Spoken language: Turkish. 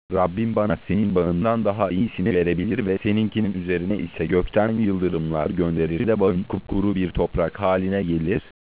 Rabbim bana senin bağından daha iyisini verebilir ve seninkinin üzerine ise gökten yıldırımlar gönderir de bağın kupkuru bir toprak haline gelir.